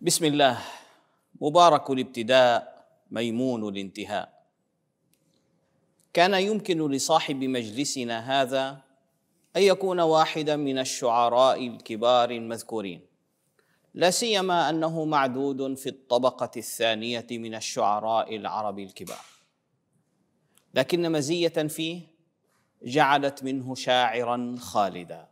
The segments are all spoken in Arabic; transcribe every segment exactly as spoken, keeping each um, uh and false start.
بسم الله. مبارك الابتداء ميمون الانتهاء. كان يمكن لصاحب مجلسنا هذا أن يكون واحدا من الشعراء الكبار المذكورين، لا سيما أنه معدود في الطبقة الثانية من الشعراء العرب الكبار، لكن مزية فيه جعلت منه شاعرا خالدا،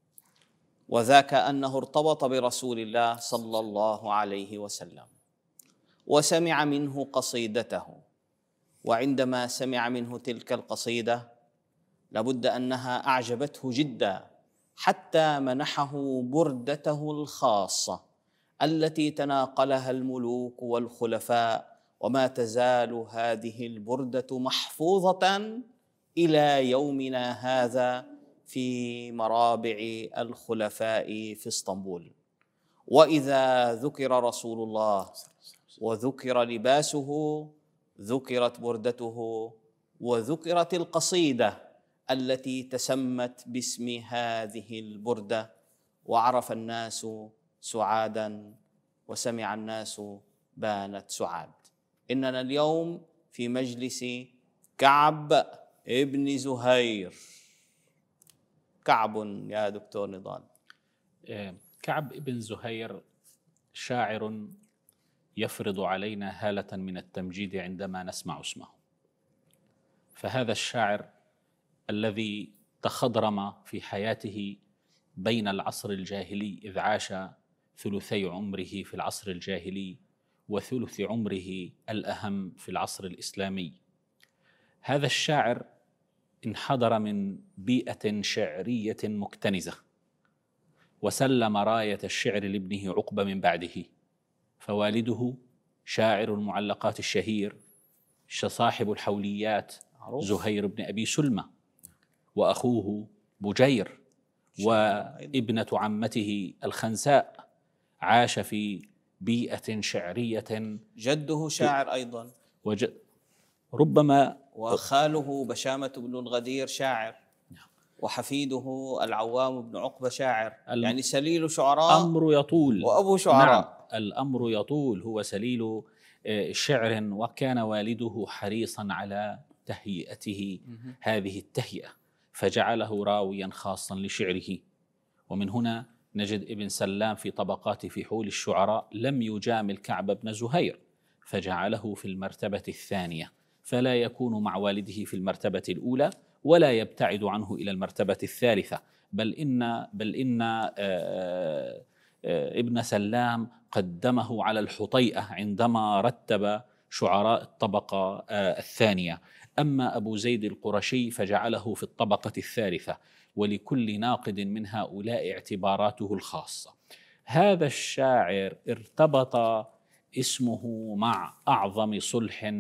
وذاك أنه ارتبط برسول الله صلى الله عليه وسلم وسمع منه قصيدته، وعندما سمع منه تلك القصيدة لابد أنها أعجبته جدا، حتى منحه بردته الخاصة التي تناقلها الملوك والخلفاء، وما تزال هذه البردة محفوظة إلى يومنا هذا في مرابع الخلفاء في اسطنبول. وإذا ذكر رسول الله وذكر لباسه ذكرت بردته وذكرت القصيدة التي تسمت باسم هذه البردة، وعرف الناس سعادا وسمع الناس بانت سعاد. إننا اليوم في مجلس كعب ابن زهير. كعب يا دكتور نضال. كعب ابن زهير شاعر يفرض علينا هالة من التمجيد عندما نسمع اسمه. فهذا الشاعر الذي تخضرم في حياته بين العصر الجاهلي، إذ عاش ثلثي عمره في العصر الجاهلي وثلث عمره الأهم في العصر الإسلامي. هذا الشاعر انحدر من بيئة شعرية مكتنزة، وسلم راية الشعر لابنه عقبة من بعده، فوالده شاعر المعلقات الشهير صاحب الحوليات زهير بن أبي سلمى، وأخوه بجير وابنة عمته الخنساء عاش في بيئة شعرية. جده شاعر أيضا، وج... ربما وخاله بشامة بن الغدير شاعر، وحفيده العوام بن عقبة شاعر، يعني سليل شعراء. أمر يطول وأبو شعراء. نعم، الأمر يطول، هو سليل شعر، وكان والده حريصا على تهيئته هذه التهيئة، فجعله راويا خاصا لشعره. ومن هنا نجد ابن سلام في طبقات فحول الشعراء لم يجامل كعب بن زهير، فجعله في المرتبة الثانية، فلا يكون مع والده في المرتبة الأولى ولا يبتعد عنه إلى المرتبة الثالثة، بل إن بل إن آآ آآ ابن سلام قدمه على الحطيئة عندما رتب شعراء الطبقة الثانية. أما أبو زيد القرشي فجعله في الطبقة الثالثة، ولكل ناقد من هؤلاء اعتباراته الخاصة. هذا الشاعر ارتبط اسمه مع أعظم صلح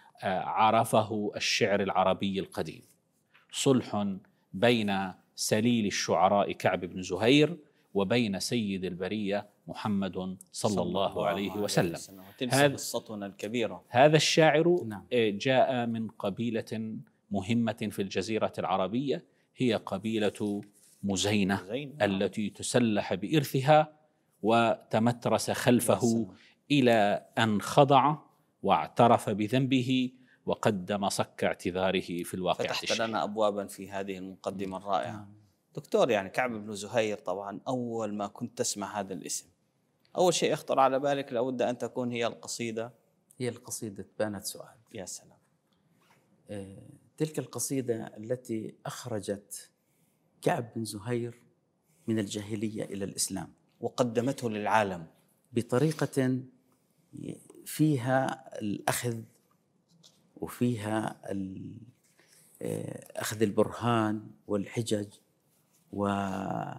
عرفه الشعر العربي القديم، صلح بين سليل الشعراء كعب بن زهير وبين سيد البرية محمد صلى, صلى الله, الله عليه وسلم. هذا قصتنا الكبيرة. هذا الشاعر نعم. جاء من قبيلة مهمة في الجزيرة العربية، هي قبيلة مزينة, مزينة التي تسلح بإرثها وتمترس خلفه إلى أن خضع واعترف بذنبه وقدم صك اعتذاره في الواقع. فتحت لنا أبوابا في هذه المقدمة الرائعة. دكتور، يعني كعب بن زهير طبعا أول ما كنت تسمع هذا الاسم أول شيء يخطر على بالك لابد أن تكون هي القصيدة هي القصيدة بانت سعاد. يا سلام. آه، تلك القصيدة التي أخرجت كعب بن زهير من الجاهلية إلى الإسلام وقدمته للعالم بطريقة فيها الأخذ وفيها أخذ البرهان والحجج، وقدم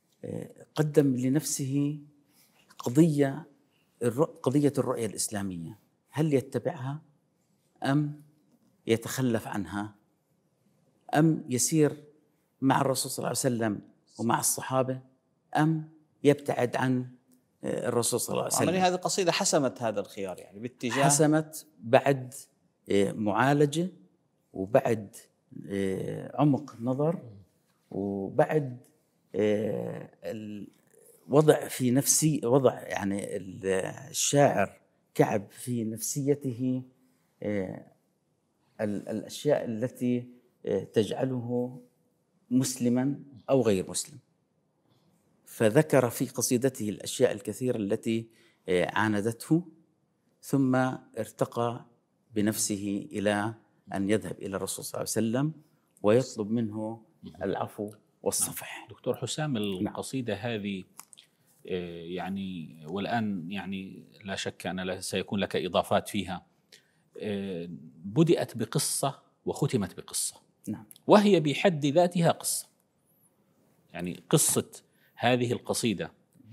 لنفسه قضية قضية الرؤية الإسلامية، هل يتبعها أم يتخلف عنها أم يسير مع الرسول صلى الله عليه وسلم ومع الصحابة أم يبتعد عن الرسول صلى الله عليه وسلم. هذه القصيدة حسمت هذا الخيار، يعني باتجاه حسمت بعد معالجة وبعد عمق نظر وبعد وضع في نفسي وضع يعني الشاعر كعب في نفسيته الأشياء التي تجعله مسلما أو غير مسلم، فذكر في قصيدته الأشياء الكثيرة التي عاندته، ثم ارتقى بنفسه إلى أن يذهب إلى الرسول صلى الله عليه وسلم ويطلب منه العفو والصفح. دكتور حسام، القصيدة هذه يعني والآن يعني لا شك أن سيكون لك إضافات فيها، بدأت بقصة وختمت بقصة. نعم. وهي بحد ذاتها قصة، يعني قصة هذه القصيدة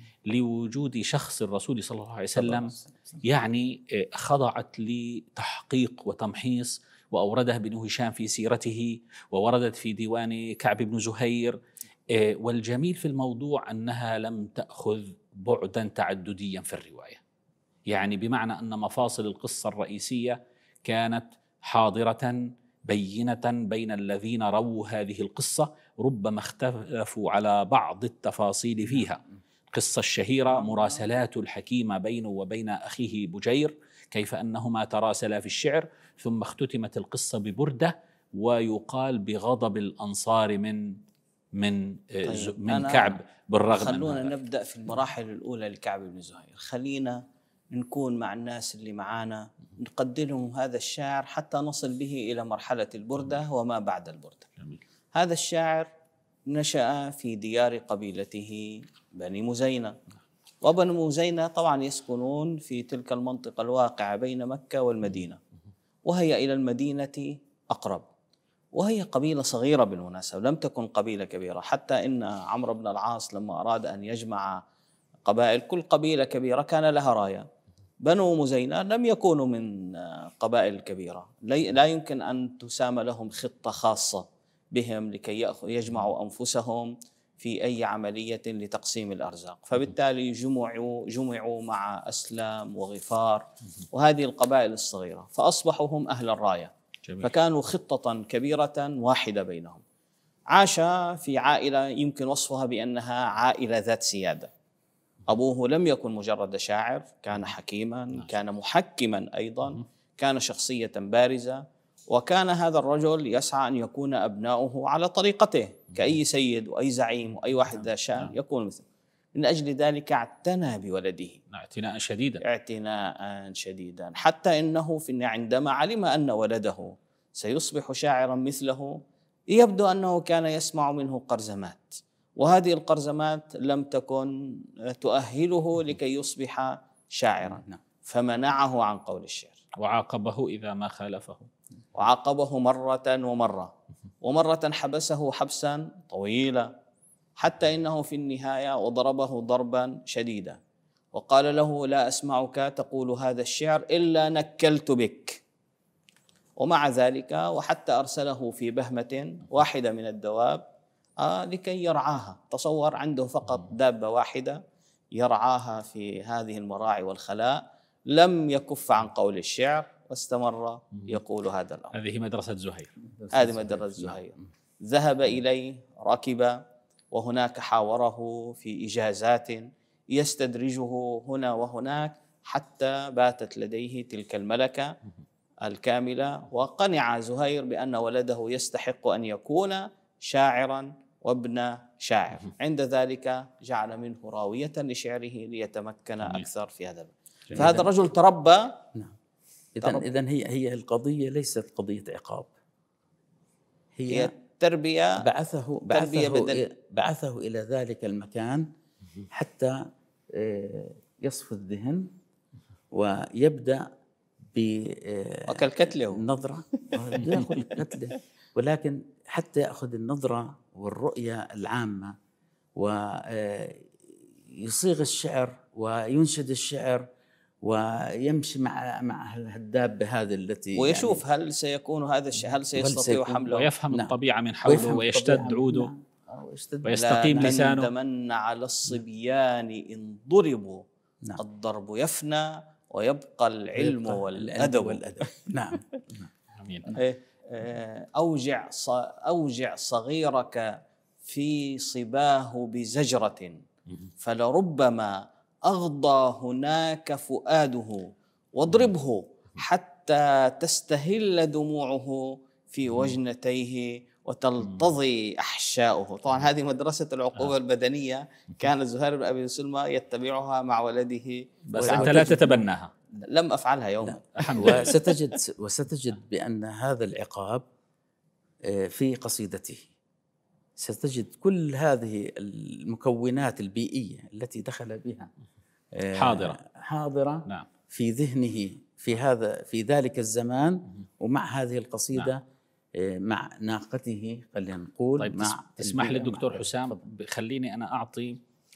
لوجود شخص الرسول صلى الله عليه وسلم يعني خضعت لتحقيق وتمحيص، وأوردها ابن هشام في سيرته، ووردت في ديوان كعب بن زهير. والجميل في الموضوع أنها لم تأخذ بعدا تعدديا في الرواية، يعني بمعنى أن مفاصل القصة الرئيسية كانت حاضرة بينة بين الذين رووا هذه القصة، ربما اختلفوا على بعض التفاصيل فيها. القصة الشهيرة مراسلات الحكيمة بينه وبين أخيه بجير، كيف أنهما تراسلا في الشعر، ثم اختتمت القصة ببردة ويقال بغضب الأنصار من من طيب من كعب بالرغم. خلونا نبدأ في المراحل الأولى لكعب بن زهير. خلينا نكون مع الناس اللي معانا، نقدم هذا الشاعر حتى نصل به إلى مرحلة البردة وما بعد البردة. جميل. هذا الشاعر نشأ في ديار قبيلته بني مزينة، وبني مزينة طبعا يسكنون في تلك المنطقة الواقعة بين مكة والمدينة، وهي إلى المدينة أقرب، وهي قبيلة صغيرة بالمناسبة، لم تكن قبيلة كبيرة، حتى إن عمرو بن العاص لما أراد أن يجمع قبائل، كل قبيلة كبيرة كان لها راية. بنو مزينة لم يكونوا من قبائل كبيرة، لا يمكن أن تسام لهم خطة خاصة بهم لكي يجمعوا أنفسهم في أي عملية لتقسيم الأرزاق، فبالتالي جمعوا جمعوا مع أسلم وغفار وهذه القبائل الصغيرة، فأصبحوا هم أهل الراية. جميل. فكانوا خطة كبيرة واحدة بينهم. عاش في عائلة يمكن وصفها بأنها عائلة ذات سيادة. أبوه لم يكن مجرد شاعر، كان حكيما، كان محكما أيضا، كان شخصية بارزة، وكان هذا الرجل يسعى أن يكون أبناؤه على طريقته كأي سيد وأي زعيم وأي واحد ذا شأن يكون مثله. من أجل ذلك اعتنى بولده اعتناء شديدا اعتناء شديدا حتى إنه في عندما علم أن ولده سيصبح شاعرا مثله، يبدو أنه كان يسمع منه قرزمات، وهذه القرزمات لم تكن تؤهله لكي يصبح شاعرا، فمنعه عن قول الشعر، وعاقبه إذا ما خالفه، وعاقبه مرة ومرة ومرة حبسه حبسا طويلا، حتى إنه في النهاية وضربه ضربا شديدا وقال له: لا أسمعك تقول هذا الشعر إلا نكلت بك. ومع ذلك وحتى أرسله في بهمة واحدة من الدواب آه لكي يرعاها. تصور عنده فقط دابة واحدة يرعاها في هذه المراعي والخلاء، لم يكف عن قول الشعر واستمر يقول هذا الأمر. هذه مدرسة زهير. هذه مدرسة زهير. ذهب إليه، ركب، وهناك حاوره في إجازات يستدرجه هنا وهناك حتى باتت لديه تلك الملكة الكاملة، وقنع زهير بأن ولده يستحق أن يكون شاعرا وابن شاعر. عند ذلك جعل منه راوية لشعره ليتمكن أكثر في هذا. فهذا الرجل تربى. نعم. إذن إذن هي هي القضية ليست قضية عقاب، هي, هي تربية. بعثه بعثه بعثه إلى ذلك المكان حتى يصفو الذهن ويبدأ وكالكتله النظرة يأخذ الكتلة، ولكن حتى يأخذ النظرة والرؤية العامة ويصيغ الشعر وينشد الشعر ويمشي مع مع الدابة هذه التي ويشوف يعني هل سيكون هذا الشيء، هل سيستطيع حمله، ويفهم نعم. الطبيعة من حوله ويشتد عوده، نعم. ويستقيم لسانه. تمن على الصبيان إن ضربوا، نعم. الضرب يفنى ويبقى العلم والأدب والأدب. نعم. أوجع أوجع صغيرك في صباه بزجرة، فلربما أغضى هناك فؤاده واضربه حتى تستهل دموعه في وجنتيه وتلتضي أحشاؤه. طبعا هذه مدرسة العقوبة البدنية كان زهير بن أبي سلمى يتبعها مع ولده، بس أنت لا تتبناها. لم أفعلها يوما. وستجد وستجد بأن هذا العقاب في قصيدته، ستجد كل هذه المكونات البيئية التي دخل بها حاضرة حاضرة نعم. في ذهنه في هذا في ذلك الزمان، ومع هذه القصيدة نعم. مع ناقته خلينا نقول. طيب مع تسمح لي دكتور حسام، خليني أنا أعطي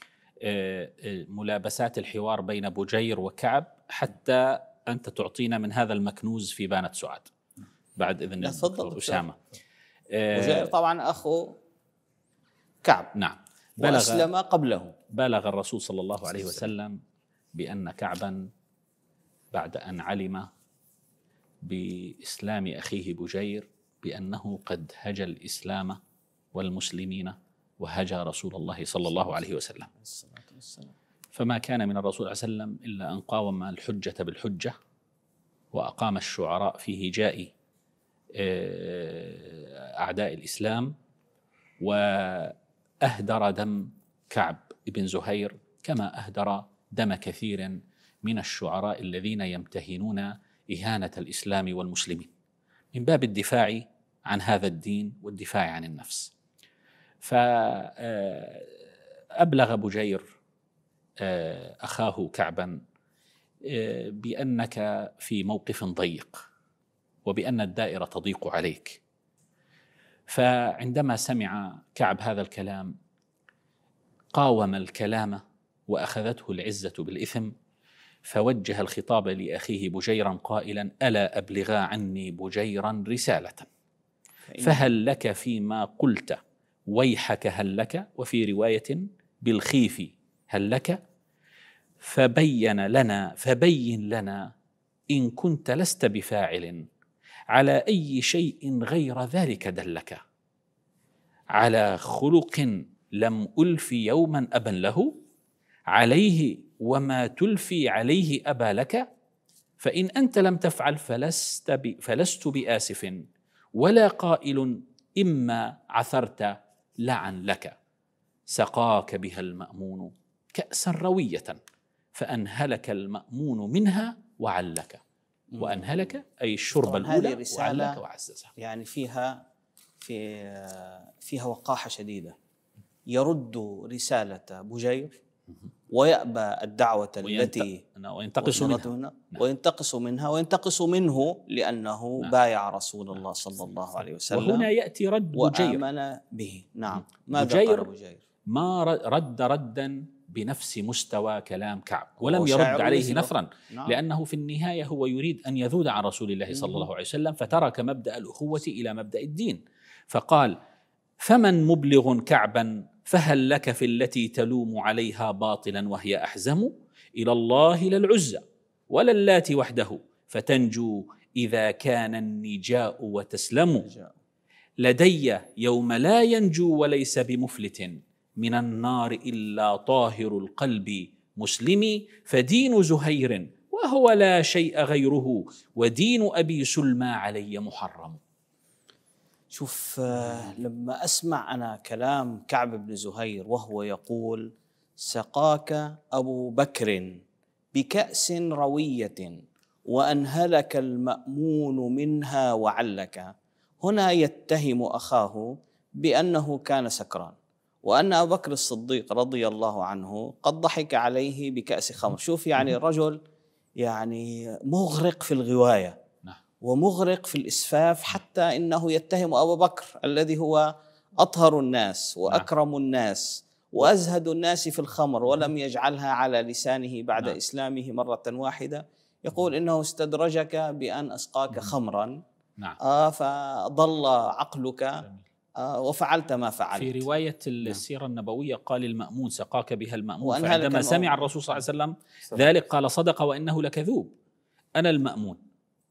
ملابسات الحوار بين بجير وكعب حتى أنت تعطينا من هذا المكنوز في بانة سعاد بعد إذن الدكتور أسامة. بجير طبعا أخو كعب نعم، وأسلم قبله. بلغ الرسول صلى الله عليه وسلم بأن كعبا بعد أن علم بإسلام أخيه بجير بأنه قد هجى الإسلام والمسلمين وهجى رسول الله صلى الله عليه وسلم، فما كان من الرسول صلى الله عليه وسلم إلا أن قاوم الحجة بالحجة وأقام الشعراء في هجاء أعداء الإسلام، وأهدر دم كعب بن زهير كما أهدر دم كثير من الشعراء الذين يمتهنون إهانة الإسلام والمسلمين من باب الدفاع عن هذا الدين والدفاع عن النفس. فأبلغ بجير أخاه كعبا بأنك في موقف ضيق وبأن الدائرة تضيق عليك. فعندما سمع كعب هذا الكلام قاوم الكلام وأخذته العزة بالإثم، فوجه الخطاب لأخيه بجيرا قائلا: ألا أبلغا عني بجيرا رسالة فهل لك فيما قلت ويحك هل لك، وفي رواية بالخيف هل لك، فبين لنا فبين لنا إن كنت لست بفاعل على أي شيء غير ذلك دلك، على خلق لم ألف يوما أبا له عليه وما تلفي عليه أبا لك، فإن أنت لم تفعل فلست, ب فلست بآسف ولا قائل إما عثرت لعن لك، سقاك بها المأمون كأسا روية فأنهلك المأمون منها وعلك. وأنهلك أي الشرب الأولى وعلك وعززها. يعني فيها في فيها وقاحة شديدة، يرد رسالة بجير ويأبى الدعوة التي وينتقص منها وينتقص منها وينتقص منه لأنه نعم. بايع رسول الله صلى الله عليه وسلم. وهنا يأتي رد بجير وآمن به. نعم. ماذا بجير قال بجير؟ ما رد ردا بنفس مستوى كلام كعب ولم يرد عليه نثرا. نعم. لأنه في النهاية هو يريد أن يذود عن رسول الله صلى الله عليه وسلم، فترك مبدأ الأخوة إلى مبدأ الدين، فقال: فمن مبلغ كعبا فهل لك في التي تلوم عليها باطلا وهي أحزم، إلى الله لا العزى ولا اللات وحده فتنجو إذا كان النجاء وتسلم، لدي يوم لا ينجو وليس بمفلت من النار إلا طاهر القلب مسلمي، فدين زهير وهو لا شيء غيره ودين أبي سلمى علي محرم. شوف، لما أسمع أنا كلام كعب بن زهير وهو يقول: سقاك أبو بكر بكأس روية وأنهلك المأمون منها وعلك، هنا يتهم أخاه بأنه كان سكران، وأن أبو بكر الصديق رضي الله عنه قد ضحك عليه بكأس خمر. شوف يعني الرجل يعني مغرق في الغواية ومغرق في الإسفاف، حتى إنه يتهم أبو بكر الذي هو أطهر الناس وأكرم الناس وأزهد الناس في الخمر ولم يجعلها على لسانه بعد نعم. إسلامه مرة واحدة، يقول إنه استدرجك بأن أسقاك خمرا نعم. آه فضل عقلك آه وفعلت ما فعلت. في رواية السيرة النبوية قال المأمون: سقاك بها المأمون، فعندما سمع الرسول صلى الله عليه وسلم ذلك قال: صدق وإنه لكذوب، أنا المأمون.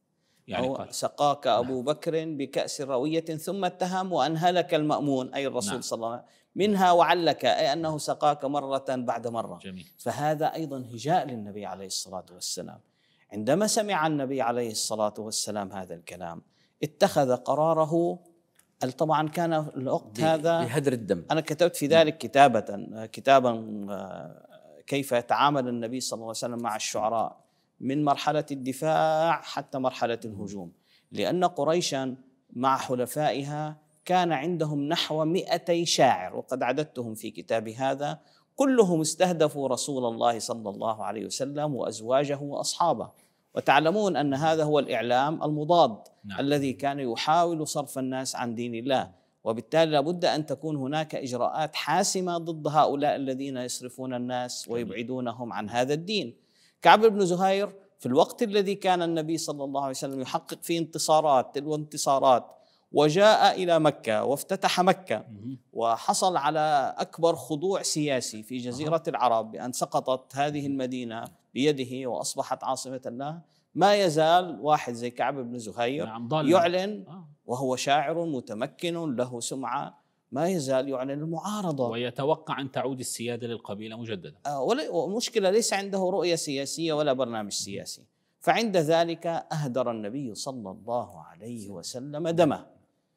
يعني أو قال سقاك أبو بكر بكأس روية ثم اتهم وأنهلك المأمون أي الرسول نعم. صلى الله عليه وسلم منها وعلك، أي أنه سقاك مرة بعد مرة. جميل. فهذا أيضا هجاء للنبي عليه الصلاة والسلام. عندما سمع النبي عليه الصلاة والسلام هذا الكلام اتخذ قراره. طبعا كان الوقت هذا بهدر الدم. أنا كتبت في ذلك كتابة كتابا كيف يتعامل النبي صلى الله عليه وسلم مع الشعراء من مرحلة الدفاع حتى مرحلة الهجوم، لأن قريشا مع حلفائها كان عندهم نحو مئتي شاعر، وقد عددتهم في كتابي هذا، كلهم استهدفوا رسول الله صلى الله عليه وسلم وأزواجه وأصحابه. وتعلمون أن هذا هو الإعلام المضاد نعم. الذي كان يحاول صرف الناس عن دين الله، وبالتالي لابد أن تكون هناك إجراءات حاسمة ضد هؤلاء الذين يصرفون الناس ويبعدونهم عن هذا الدين. كعب بن زهير في الوقت الذي كان النبي صلى الله عليه وسلم يحقق فيه انتصارات تلو انتصارات، وجاء إلى مكة وافتتح مكة وحصل على أكبر خضوع سياسي في جزيرة العرب بأن سقطت هذه المدينة بيده وأصبحت عاصمة الله، ما يزال واحد زي كعب بن زهير يعلن، وهو شاعر متمكن له سمعة، ما يزال يعلن المعارضة ويتوقع أن تعود السيادة للقبيلة مجددا. والمشكلة ليس عنده رؤية سياسية ولا برنامج سياسي. فعند ذلك أهدر النبي صلى الله عليه وسلم دمه.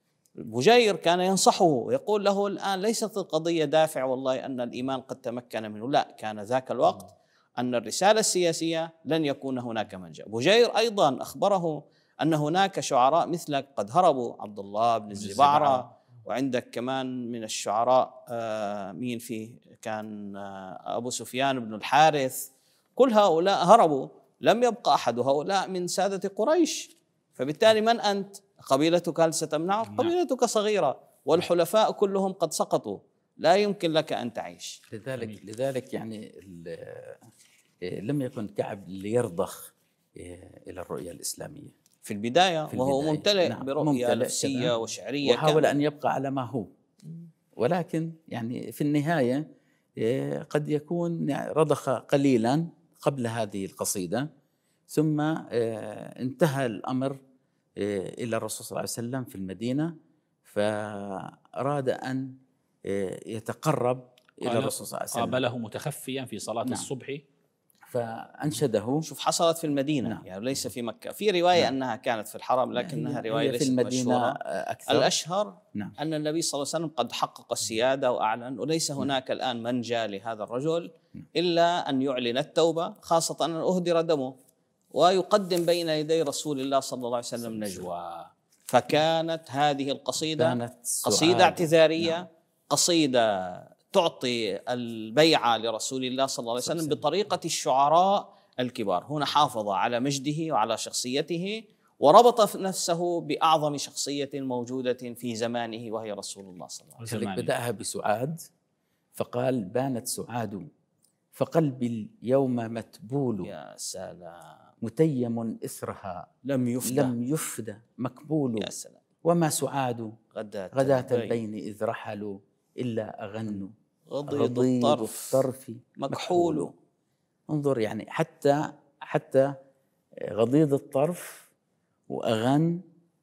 بجير كان ينصحه ويقول له الآن ليست القضية دافع والله أن الإيمان قد تمكن منه، لا، كان ذاك الوقت أن الرسالة السياسية لن يكون هناك منجأ. بجير أيضا أخبره أن هناك شعراء مثلك قد هربوا، عبد الله بن الزبعرة، وعندك كمان من الشعراء آه مين فيه كان آه أبو سفيان بن الحارث، كل هؤلاء هربوا، لم يبقى أحد هؤلاء من سادة قريش. فبالتالي من أنت؟ قبيلتك هل ستمنعك؟ قبيلتك صغيرة والحلفاء كلهم قد سقطوا، لا يمكن لك أن تعيش. لذلك لذلك يعني لم يكن كعب ليرضخ إلى الرؤية الإسلامية في البداية، في البداية. وهو ممتلئ نعم. برؤية نفسية وشعرية، وحاول أن يبقى على ما هو، ولكن يعني في النهاية قد يكون رضخ قليلا قبل هذه القصيدة، ثم انتهى الأمر إلى الرسول صلى الله عليه وسلم في المدينة، فأراد أن يتقرب إلى الرسول صلى الله عليه وسلم. قابله متخفيا في صلاة نعم. الصبح فأنشده. شوف حصلت في المدينة نعم. يعني ليس في مكة. في رواية نعم. أنها كانت في الحرم، لكنها رواية ليست مشهورة. الأشهر نعم. أن النبي صلى الله عليه وسلم قد حقق السيادة وأعلن، وليس هناك نعم. الآن منجى لهذا الرجل إلا أن يعلن التوبة، خاصة أن أهدر دمه، ويقدم بين يدي رسول الله صلى الله عليه وسلم نجوى. فكانت هذه القصيدة كانت قصيدة اعتذارية نعم. قصيدة تعطي البيعة لرسول الله صلى الله عليه وسلم بطريقة الشعراء الكبار. هنا حافظ على مجده وعلى شخصيته، وربط نفسه بأعظم شخصية موجودة في زمانه وهي رسول الله صلى الله عليه وسلم. بدأها بسعاد فقال: بانت سعاد فقلبي اليوم متبول، يا سلام، متيم إثرها لم يفدى لم يفدى مكبول، يا سلام، وما سعاد غداة, غداة البين إذ رحلوا إلا أغنوا، غضيض الطرف, الطرف مكحول. مكحول. انظر يعني حتى حتى غضيض الطرف وأغن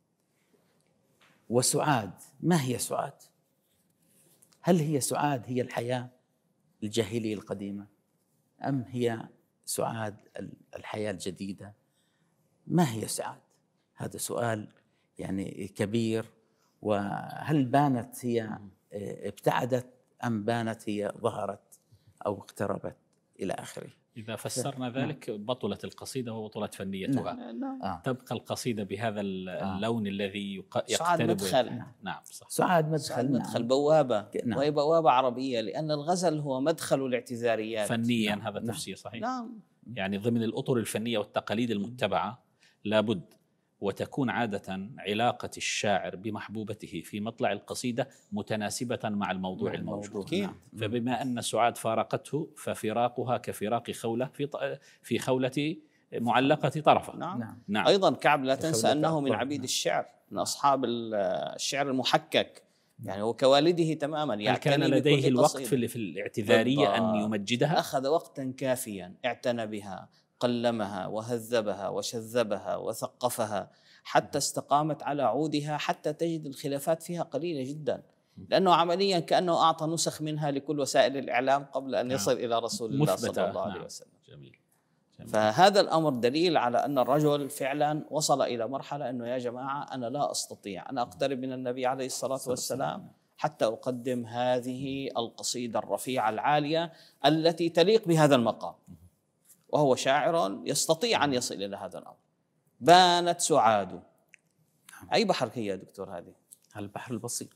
وسعاد. ما هي سعاد؟ هل هي سعاد هي الحياة الجاهلية القديمة، أم هي سعاد الحياة الجديدة؟ ما هي سعاد؟ هذا سؤال يعني كبير. وهل بانت هي ابتعدت أم بانت هي ظهرت أو اقتربت إلى آخره؟ إذا فسرنا ف... ذلك بطلت القصيدة وبطلت فنيتها. نعم. نعم. تبقى القصيدة بهذا اللون آه. الذي يق... سعاد مدخل. نعم. نعم صح. سعاد مدخل, سعاد مدخل نعم. بوابة نعم. وهي بوابة عربية، لأن الغزل هو مدخل الاعتذاريات فنيا. نعم. هذا تفسير صحيح. نعم. يعني ضمن الأطر الفنية والتقاليد المتبعة لابد وتكون عادة علاقة الشاعر بمحبوبته في مطلع القصيدة متناسبة مع الموضوع الموجود. نعم. فبما أن سعاد فارقته ففراقها كفراق خولة في في خولة معلقة طرفة. نعم. نعم. نعم. أيضا كعب لا تنسى أنه من عبيد الشعر، من أصحاب الشعر المحكك، يعني هو كوالده تماما. يعني كان لديه الوقت في, في الاعتذارية بالضبط. أن يمجدها؟ أخذ وقتا كافيا، اعتنى بها، قلمها وهذبها وشذبها وثقفها حتى استقامت على عودها، حتى تجد الخلافات فيها قليلة جدا، لأنه عمليا كأنه أعطى نسخ منها لكل وسائل الإعلام قبل أن يصل إلى رسول الله صلى الله عليه وسلم. جميل. جميل. فهذا الأمر دليل على أن الرجل فعلا وصل إلى مرحلة أنه يا جماعة أنا لا أستطيع أن أقترب من النبي عليه الصلاة والسلام حتى أقدم هذه القصيدة الرفيعة العالية التي تليق بهذا المقام، وهو شاعر يستطيع أن يصل إلى هذا الأمر. بانت سعاد. أي بحر هي يا دكتور هذه؟ البحر البسيط.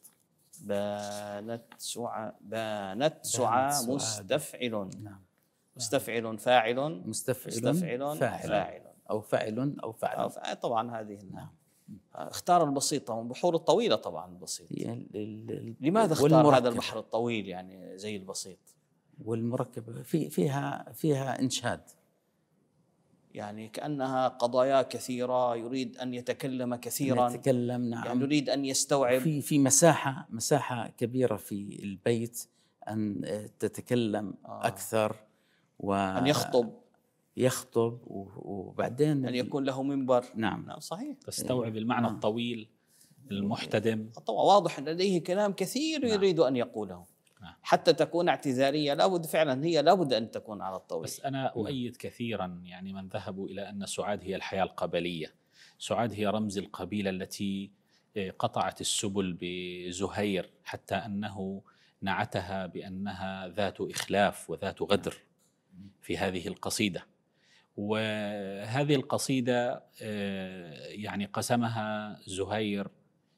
بانت سعى بانت سعى مستفعل. نعم. مستفعل فاعل مستفعل, مستفعل فاعل. فاعل أو فاعل أو فاعل. أو فاعل. طبعا هذه نعم. اختار البسيط، طبعا بحور الطويلة طبعا البسيط. لماذا اختار هذا البحر الطويل يعني زي البسيط؟ والمركبة في فيها فيها إنشاد، يعني كأنها قضايا كثيرة، يريد أن يتكلم كثيرا، يتكلم نعم، يعني يريد أن يستوعب في في مساحة مساحة كبيرة في البيت أن تتكلم آه. أكثر، وأن يخطب يخطب وبعدين أن يكون له منبر. نعم. نعم صحيح. تستوعب المعنى آه. الطويل المحتدم. طبعا واضح أن لديه كلام كثير يريد أن يقوله حتى تكون اعتذارية، لابد فعلا هي لابد أن تكون على الطويل. بس أنا أؤيد كثيرا يعني من ذهبوا إلى أن سعاد هي الحياة القبلية. سعاد هي رمز القبيلة التي قطعت السبل بزهير، حتى أنه نعتها بأنها ذات إخلاف وذات غدر في هذه القصيدة. وهذه القصيدة يعني قسمها زهير،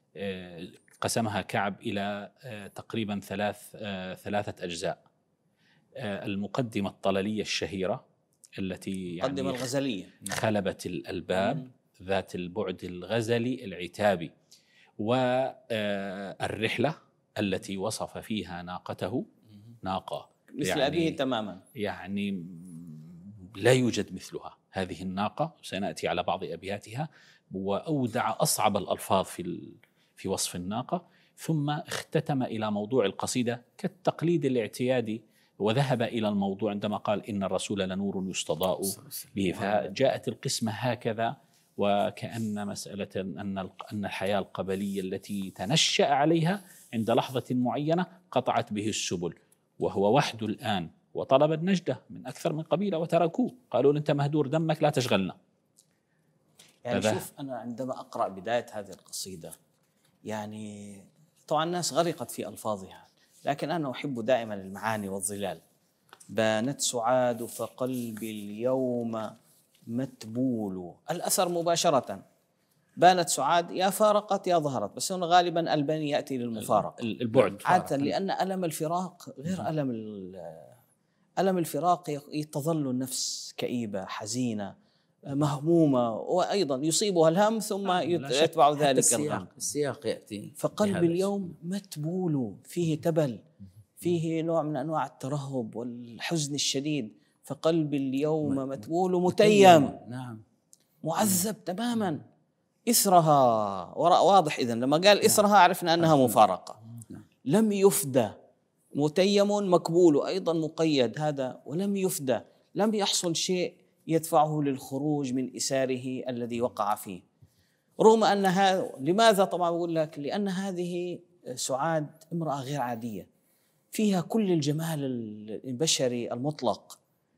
قسمها كعب إلى تقريبا ثلاث ثلاثة أجزاء. المقدمة الطللية الشهيرة التي يعني المقدمة الغزلية خلبت الألباب ذات البعد الغزلي العتابي، والرحلة التي وصف فيها ناقته ناقة مثل يعني أبيه تماما، يعني لا يوجد مثلها هذه الناقة. سنأتي على بعض أبياتها، وأودع أصعب الألفاظ في في وصف الناقة، ثم اختتم إلى موضوع القصيدة كالتقليد الاعتيادي، وذهب إلى الموضوع عندما قال إن الرسول لنور يستضاء به. فجاءت القسمة هكذا، وكأن مسألة أن أن الحياة القبلية التي تنشأ عليها عند لحظة معينة قطعت به السبل، وهو وحده الآن، وطلب النجدة من أكثر من قبيلة وتركوه، قالوا أنت مهدور دمك لا تشغلنا. يعني شوف أنا عندما أقرأ بداية هذه القصيدة يعني طبعا الناس غرقت في ألفاظها، لكن أنا أحب دائما المعاني والظلال. بانت سعاد فقلبي اليوم متبول. الأثر مباشرة بانت سعاد، يا فارقت يا ظهرت، بس هنا غالبا البني يأتي للمفارقة البعد عادة، لأن ألم الفراق غير ألم ألم الفراق تظل النفس كئيبة حزينة مهمومة، وأيضا يصيبها الهم ثم يتبع ذلك الغم. السياق يأتي فقلب اليوم متبول، فيه تبل، فيه نوع من أنواع الترهب والحزن الشديد. فقلب اليوم متبول متيم، نعم معذب تماما. إثرها واضح، إذن لما قال إثرها عرفنا أنها مفارقة. لم يفدى، متيم مكبول أيضا مقيد هذا، ولم يفدى، لم يحصل شيء يدفعه للخروج من إساره الذي وقع فيه. رغم أن هذا، لماذا؟ طبعا أقول لك لأن هذه سعاد امرأة غير عادية، فيها كل الجمال البشري المطلق،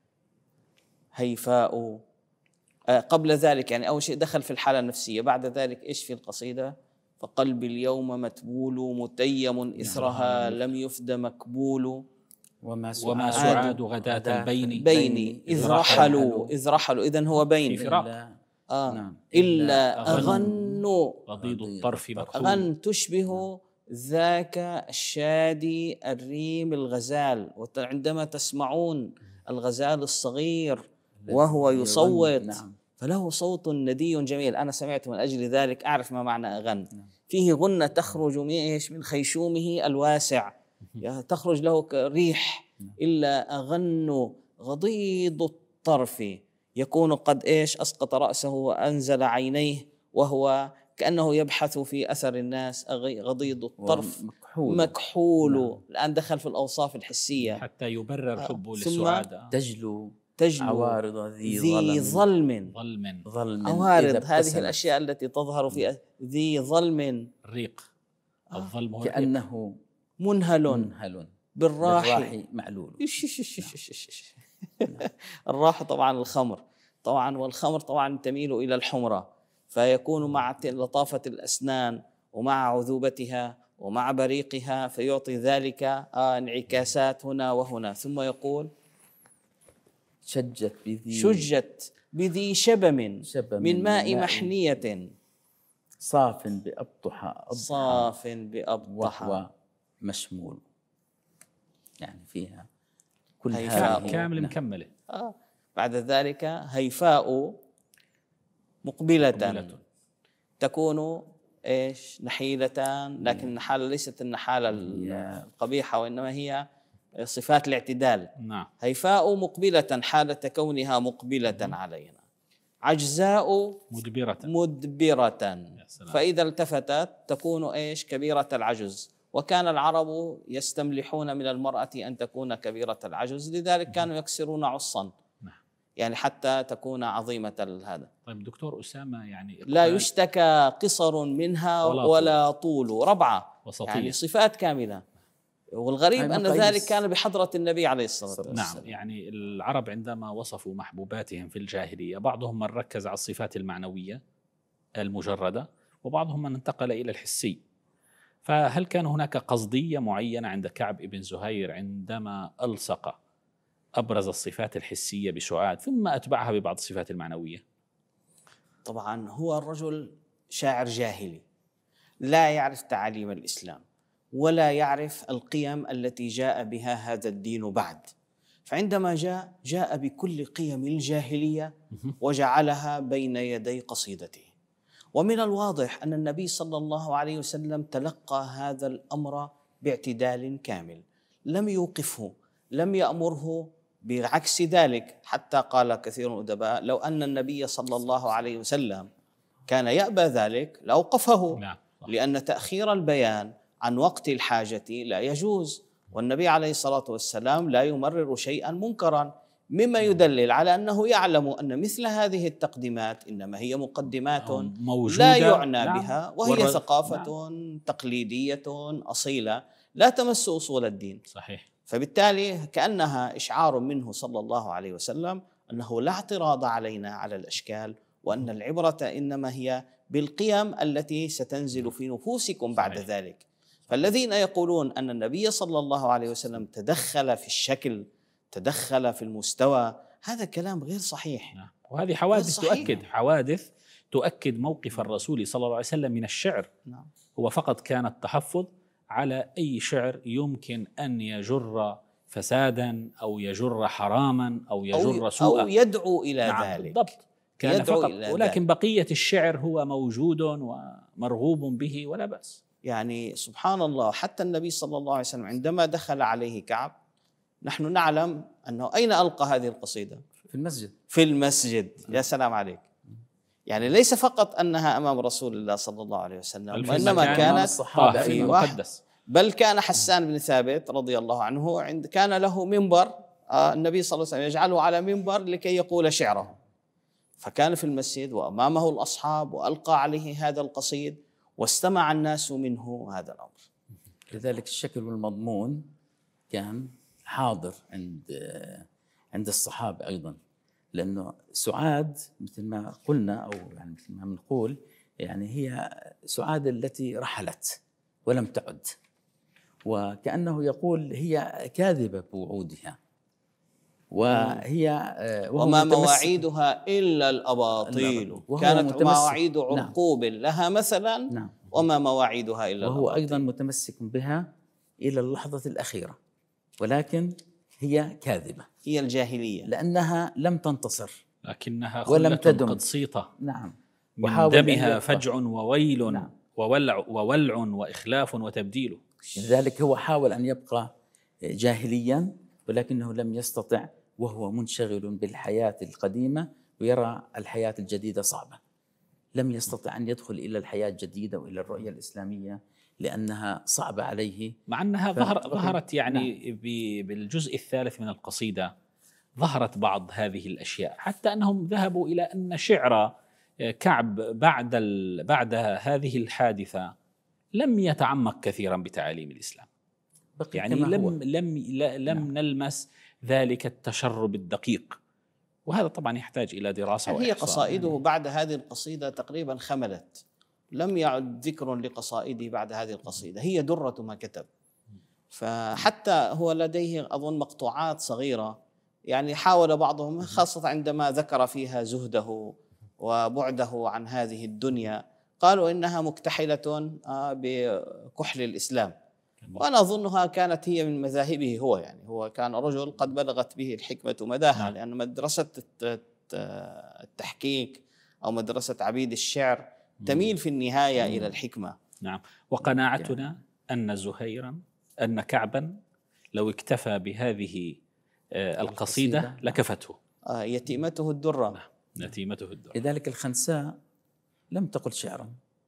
هيفاء. قبل ذلك يعني أول شيء دخل في الحالة النفسية، بعد ذلك إيش في القصيدة؟ فقلب اليوم متبول متيم إثرها لم يفد مكبول، وما سعاد غداة البين بيني إذ رحلوا إذ رحلوا إذن هو بين في فراق آه نعم. إلا أغن غضيض الطرف مكحول، أغن تشبه ذاك الشادي الريم الغزال. وعندما تسمعون الغزال الصغير وهو يصوت نعم. فله صوت ندي جميل، أنا سمعت من أجل ذلك أعرف ما معنى أغن. فيه غنة تخرج من خيشومه الواسع، تخرج له ريح. إلا أغن غضيض الطرف يكون قد إيش أسقط رأسه وأنزل عينيه، وهو كأنه يبحث في أثر الناس. غضيض الطرف مكحول, مكحول. نعم. الآن دخل في الأوصاف الحسية حتى يبرر حبه للسعادة. تجلو تجلو عوارض ذي ذي ظلم ظلم ظلم عوارض، إذا هذه ابتسمت الأشياء التي تظهر في ذي ظلم الريق. الظلم هو الريق. كأنه منهل منهل بالراح بالراح معلول. الراح طبعا الخمر طبعا، والخمر طبعا تميل إلى الحمرة، فيكون مع لطافة الأسنان ومع عذوبتها ومع بريقها، فيعطي ذلك آه انعكاسات هنا وهنا. ثم يقول شجت بذي شجت بذي شبم, شبم من ماء ماء محنية صاف بأبطح صاف بأبطح وهو مشمول. يعني فيها كل هيفاء هذه كامل نعم. مكملة. آه. بعد ذلك هيفاء مقبلة, مقبلة. تكون إيش نحيلتان، لكن النحالة ليست النحالة القبيحة، وإنما هي صفات الاعتدال. نعم. هيفاء مقبلة حالة كونها مقبلة علينا، عجزاء مدبرة مدبرة، سلام. فإذا التفتت تكون إيش كبيرة العجز. وكان العرب يستملحون من المرأة أن تكون كبيرة العجز، لذلك كانوا يكسرون عصا يعني حتى تكون عظيمة هذا. طيب دكتور أسامة، يعني لا يشتكى قصر منها ولا ولا طول, طول ربعة، وسطية. يعني صفات كاملة. والغريب أن ذلك كان بحضرة النبي عليه الصلاة والسلام. نعم. يعني العرب عندما وصفوا محبوباتهم في الجاهلية، بعضهم من ركز على الصفات المعنوية المجردة، وبعضهم من انتقل إلى الحسي. فهل كان هناك قصدية معينة عند كعب بن زهير عندما ألصق أبرز الصفات الحسية بسعاد ثم أتبعها ببعض الصفات المعنوية؟ طبعا هو الرجل شاعر جاهلي لا يعرف تعاليم الإسلام ولا يعرف القيم التي جاء بها هذا الدين بعد، فعندما جاء جاء بكل قيم الجاهلية وجعلها بين يدي قصيدته. ومن الواضح أن النبي صلى الله عليه وسلم تلقى هذا الأمر باعتدال كامل، لم يوقفه، لم يأمره بعكس ذلك. حتى قال كثير من الأدباء لو أن النبي صلى الله عليه وسلم كان يأبى ذلك لأوقفه، لأن تأخير البيان عن وقت الحاجة لا يجوز، والنبي عليه الصلاة والسلام لا يمرر شيئا منكرا، مما يدلل على أنه يعلم أن مثل هذه التقديمات إنما هي مقدمات لا يعنى نعم بها، وهي والرز... ثقافة نعم تقليدية أصيلة لا تمس أصول الدين. صحيح. فبالتالي كأنها إشعار منه صلى الله عليه وسلم أنه لا اعتراض علينا على الأشكال، وأن العبرة إنما هي بالقيم التي ستنزل في نفوسكم بعد صحيح. ذلك. فالذين يقولون أن النبي صلى الله عليه وسلم تدخل في الشكل، تدخل في المستوى، هذا كلام غير صحيح. نعم. وهذه حوادث تؤكد حوادث تؤكد موقف الرسول صلى الله عليه وسلم من الشعر. نعم. هو فقط كان التحفظ على أي شعر يمكن أن يجر فسادا أو يجر حراما أو يجر سوءا أو يدعو إلى نعم ذلك. بالضبط. كان فقط، ولكن ذلك. بقية الشعر هو موجود ومرغوب به ولا بأس. يعني سبحان الله، حتى النبي صلى الله عليه وسلم عندما دخل عليه كعب، نحن نعلم أنه أين ألقى هذه القصيدة؟ في المسجد. في المسجد. يا سلام عليك. يعني ليس فقط أنها أمام رسول الله صلى الله عليه وسلم، وإنما كانت في المقدس. بل كان حسان بن ثابت رضي الله عنه عند كان له منبر، النبي صلى الله عليه وسلم يجعله على منبر لكي يقول شعره، فكان في المسجد وأمامه الأصحاب وألقى عليه هذا القصيد واستمع الناس منه هذا الأمر. لذلك الشكل والمضمون كان حاضر عند عند الصحابة أيضا، لأنه سعاد مثل ما قلنا أو يعني مثل ما بنقول يعني هي سعاد التي رحلت ولم تعد، وكأنه يقول هي كاذبة بوعودها، وهي وما مواعيدها إلا الأباطيل، كانت مواعيد عرقوب نعم. لها مثلا نعم. وما مواعيدها إلا وهو الأباطيل. أيضا متمسك بها إلى اللحظة الأخيرة، ولكن هي كاذبة، هي الجاهلية، لأنها لم تنتصر لكنها ولم تدم قدسيطة نعم، من دمها فجع وويل نعم. وولع, وولع وإخلاف وتبديل. لذلك هو حاول أن يبقى جاهليا ولكنه لم يستطع، وهو منشغل بالحياة القديمة ويرى الحياة الجديدة صعبة، لم يستطع أن يدخل إلى الحياة الجديدة وإلى الرؤية الإسلامية لأنها صعبة عليه. مع أنها ظهر ظهرت يعني نعم. بالجزء الثالث من القصيدة ظهرت بعض هذه الأشياء، حتى أنهم ذهبوا إلى أن شعر كعب بعد بعد هذه الحادثة لم يتعمق كثيرا بتعاليم الإسلام، يعني لم لم لم نعم. نلمس ذلك التشرب الدقيق، وهذا طبعا يحتاج إلى دراسة هي وإحصاء. قصائده يعني بعد هذه القصيدة تقريبا خملت، لم يعد ذكر لقصائده بعد هذه القصيدة، هي درة ما كتب. فحتى هو لديه أظن مقطوعات صغيرة، يعني حاول بعضهم خاصة عندما ذكر فيها زهده وبعده عن هذه الدنيا، قالوا إنها مكتحلة بكحل الإسلام، وأنا أظنها كانت هي من مذاهبه هو، يعني هو كان رجل قد بلغت به الحكمة مداها، لأن مدرسة التحقيق أو مدرسة عبيد الشعر تميل في النهاية إلى الحكمة. نعم. وقناعتنا أن زهيرا أن كعبا لو اكتفى بهذه القصيدة لكفته. آه يتيمته الدرة. نعم. يتيمته الدرة. لذلك الخنساء لم تقل شعرا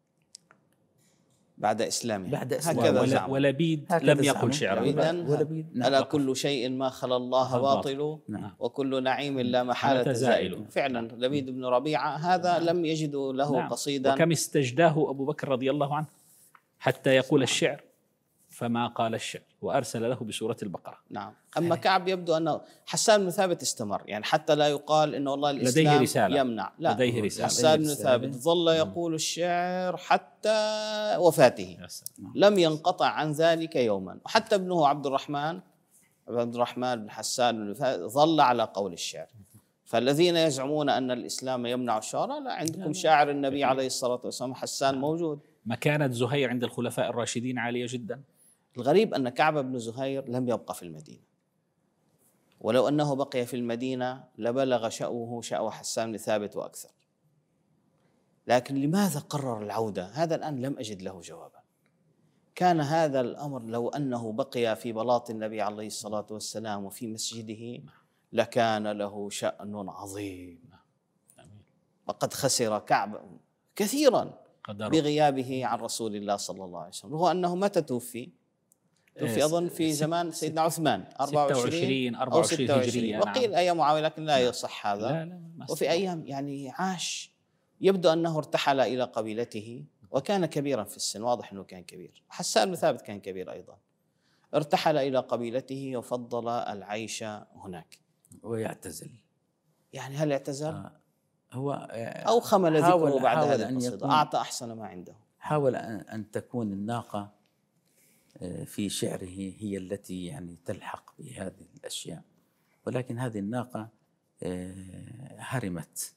بعد إسلامه، بعد إسلامه. هكذا ولا زعم. ولبيد لم يقل شعرا. إذن ألا كل شيء ما خلا الله باطل، وكل نعيم لا محالة زائل. فعلا لبيد بن ربيعة هذا لم يجد له نعم. قصيدا. وكم استجداه أبو بكر رضي الله عنه حتى يقول الشعر فما قال الشعر، وأرسل له بسورة البقرة. نعم. أما كعب يبدو أنه حسان بن ثابت استمر، يعني حتى لا يقال إنه والله الإسلام لديه رسالة. يمنع، لا، لديه رسالة. حسان بن ثابت ظل يقول الشعر حتى وفاته، لم ينقطع عن ذلك يوما. وحتى ابنه عبد الرحمن عبد الرحمن بن حسان بن ثابت ظل على قول الشعر. فالذين يزعمون أن الإسلام يمنع الشعر، لا، عندكم شاعر النبي عليه الصلاة والسلام حسان موجود. مكانة زهير عند الخلفاء الراشدين عالية جدا. الغريب أن كعب بن زهير لم يبقى في المدينة، ولو أنه بقي في المدينة لبلغ شأوه شأو حسان بن ثابت وأكثر. لكن لماذا قرر العودة؟ هذا الآن لم أجد له جوابا. كان هذا الأمر لو أنه بقي في بلاط النبي عليه الصلاة والسلام وفي مسجده لكان له شأن عظيم، وقد خسر كعب كثيرا بغيابه عن رسول الله صلى الله عليه وسلم. وهو أنه متى توفي؟ توفي أظن في زمان سيدنا عثمان أربعة وعشرين أو ستة وعشرين، وقيل نعم. أيام معاوية، لكن لا يصح هذا. لا لا وفي أيام يعني عاش، يبدو أنه ارتحل إلى قبيلته، وكان كبيرا في السن، واضح أنه كان كبير. حسان بن ثابت كان كبير أيضا. ارتحل إلى قبيلته وفضل العيش هناك ويعتزل. يعني هل اعتزل؟ آه هو أو خمل ذكره بعد هذه القصيدة، أعطى أحسن ما عنده. حاول أن تكون الناقة في شعره هي التي يعني تلحق بهذه الأشياء، ولكن هذه الناقة هرمت،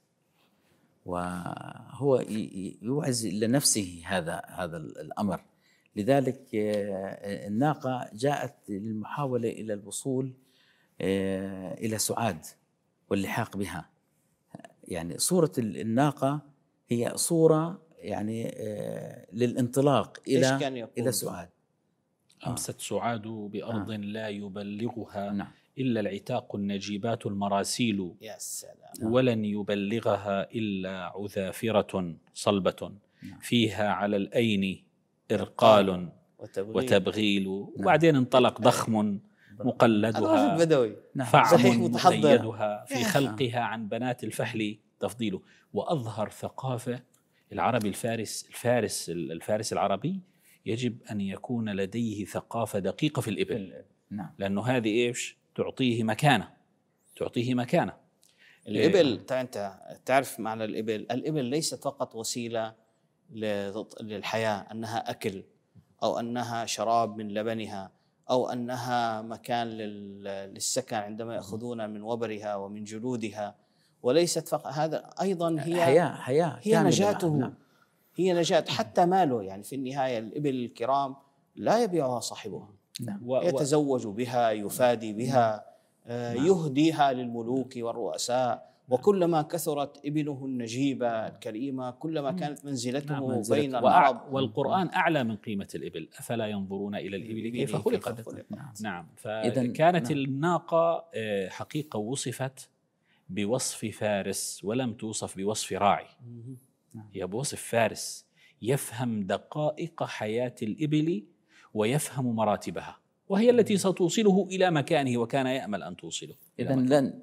وهو يوعز لنفسه هذا هذا الأمر. لذلك الناقة جاءت للمحاولة إلى الوصول إلى سعاد واللحاق بها. يعني صورة الناقة هي صورة يعني للانطلاق إلى إلى سعاد. أمست سعاد بأرض آه. لا يبلغها نعم. إلا العتاق النجيبات المراسيل، يا سلام. ولن يبلغها إلا عذافرة صلبة نعم. فيها على الأين إرقال وتبغيل, وتبغيل. وبعدين انطلق ضخم مقلدها فعم مزيدها في خلقها عن بنات الفحل تفضيل. وأظهر ثقافة العربي الفارس الفارس الفارس العربي يجب أن يكون لديه ثقافة دقيقة في الإبل نعم. لأنه هذه إيش تعطيه مكانة تعطيه مكانة الإبل. أنت تعرف معنى الإبل. الإبل ليست فقط وسيلة للحياة، أنها أكل أو أنها شراب من لبنها أو أنها مكان للسكن عندما يأخذون من وبرها ومن جلودها، وليست فقط هذا، أيضا هي حياة حياة هي نجاته نعم. هي نجاة حتى ماله. يعني في النهاية الإبل الكرام لا يبيعها صاحبها نعم. يتزوج بها، يفادي بها، نعم. يهديها للملوك والرؤساء. وكلما كثرت إبله النجيبة الكريمة كلما كانت منزلته نعم. منزلته بين العرب. والقرآن أعلى من قيمة الإبل، أفلا ينظرون إلى الإبل كيف خلقت نعم. نعم. فكانت نعم. الناقة حقيقة وصفت بوصف فارس ولم توصف بوصف راعي، هي بوصف فارس يفهم دقائق حياة الإبل ويفهم مراتبها، وهي التي ستوصله إلى مكانه وكان يأمل أن توصله. إذن لن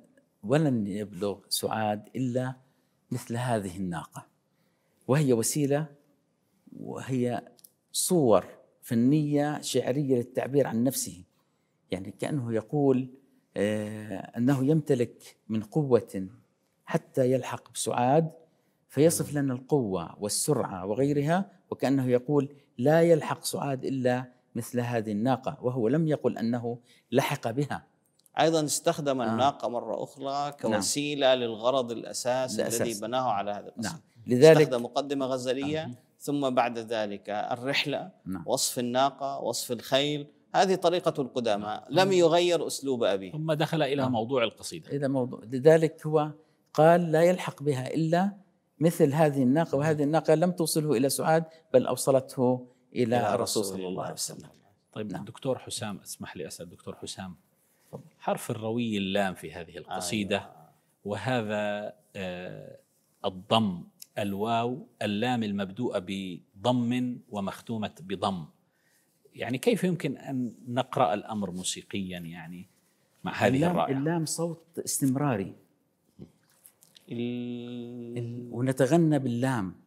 ولن يبلغ سعاد إلا مثل هذه الناقة، وهي وسيلة وهي صور فنية شعرية للتعبير عن نفسه. يعني كأنه يقول آه أنه يمتلك من قوة حتى يلحق بسعاد، فيصف لنا القوة والسرعة وغيرها، وكأنه يقول لا يلحق سعاد إلا مثل هذه الناقة، وهو لم يقل أنه لحق بها. أيضا استخدم آه. الناقة مرة أخرى كوسيلة نعم. للغرض الأساس الأساس الذي بناه على هذا القصيدة. نعم. لذلك استخدم مقدمة غزلية آه. ثم بعد ذلك الرحلة نعم. وصف الناقة، وصف الخيل، هذه طريقة القدامى آه. لم يغير أسلوب أبيه. ثم دخل إلى آه. موضوع القصيدة إلى موضوع، لذلك هو قال لا يلحق بها إلا مثل هذه الناقة، وهذه الناقة لم توصله إلى سعاد بل أوصلته إلى الرسول صلى الله عليه وسلم. طيب نعم. دكتور حسام، اسمح لي أسأل دكتور حسام، حرف الروي اللام في هذه القصيدة آه. وهذا آه الضم، الواو اللام المبدوءة بضم ومختومة بضم، يعني كيف يمكن أن نقرأ الأمر موسيقيا يعني مع هذه اللام الرائعة؟ اللام صوت استمراري ال... ونتغنى باللام.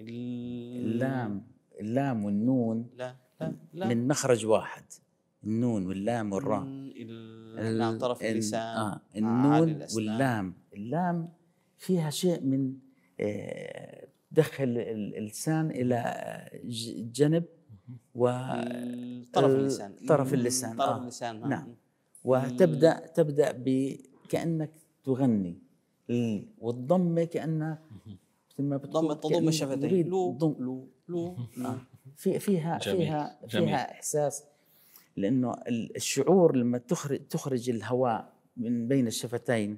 اللام اللام والنون لا لا لا. من مخرج واحد، النون واللام والراء. ال... نعم طرف اللسان. آه. النون واللام، اللام فيها شيء من آه دخل اللسان إلى جنب و طرف اللسان طرف اللسان طرف اللسان آه. نعم. وتبدأ تبدأ بكأنك تغني، والضمة كأنها ثم ضم تضم الشفتين لو لو لو آه. في فيها جميل. فيها جميل. فيها إحساس، لأنه الشعور لما تخرج تخرج الهواء من بين الشفتين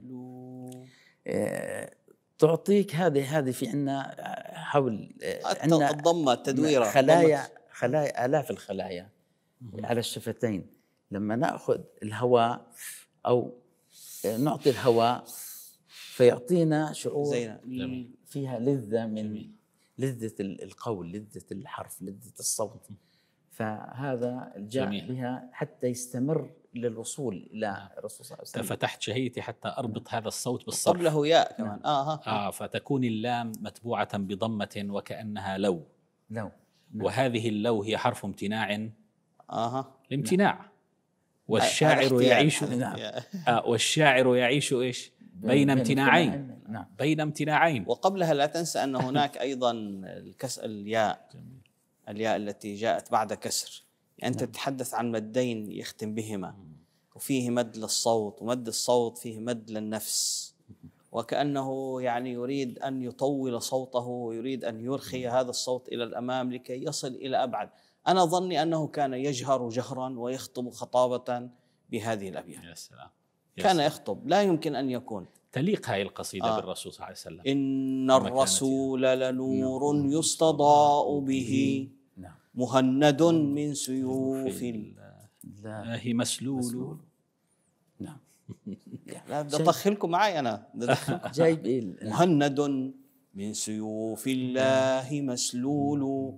آه تعطيك هذه هذه في عندنا حول عندنا الضمة التدويرة خلايا خلايا آلاف الخلايا على الشفتين. لما نأخذ الهواء أو نعطي الهواء فيعطينا شعور جميل. فيها لذة من جميل. لذة القول، لذة الحرف، لذة الصوت. فهذا جاء بها حتى يستمر للوصول إلى الرسول صلى الله عليه وسلم. فتحت شهيتي حتى أربط هذا الصوت بالصرف. قبله ياء كمان. آه, آه, آه فتكون اللام متبوعة بضمة وكأنها لو. لو. وهذه اللو هي حرف امتناع. آه. الامتناع. والشاعر يعيش آه والشاعر يعيش إيش؟ بين امتناعين. نعم. بين امتناعين. وقبلها لا تنسى أن هناك أيضا الكسر الياء، الياء التي جاءت بعد كسر. يعني أنت تتحدث عن مدين يختم بهما، وفيه مد للصوت، ومد الصوت فيه مد للنفس، وكأنه يعني يريد أن يطول صوته ويريد أن يرخي هذا الصوت إلى الأمام لكي يصل إلى أبعد. أنا ظني أنه كان يجهر جهرا ويخطب خطابة بهذه الأبيات. يا سلام. يا كان سلام. يخطب، لا يمكن أن يكون. تليق هذه القصيدة آه. بالرسول صلى الله عليه وسلم. إن الرسول لنور يستضاء به مهند من سيوف الله مسلول. نعم. لا بدي أدخلكم معي أنا جايب إيه؟ مهند من سيوف الله مسلول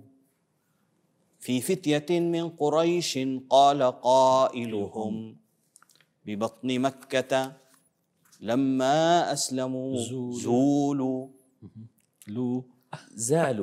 في فتية من قريش قال قائلهم ببطن مكة لما أسلموا زولوا لو زالوا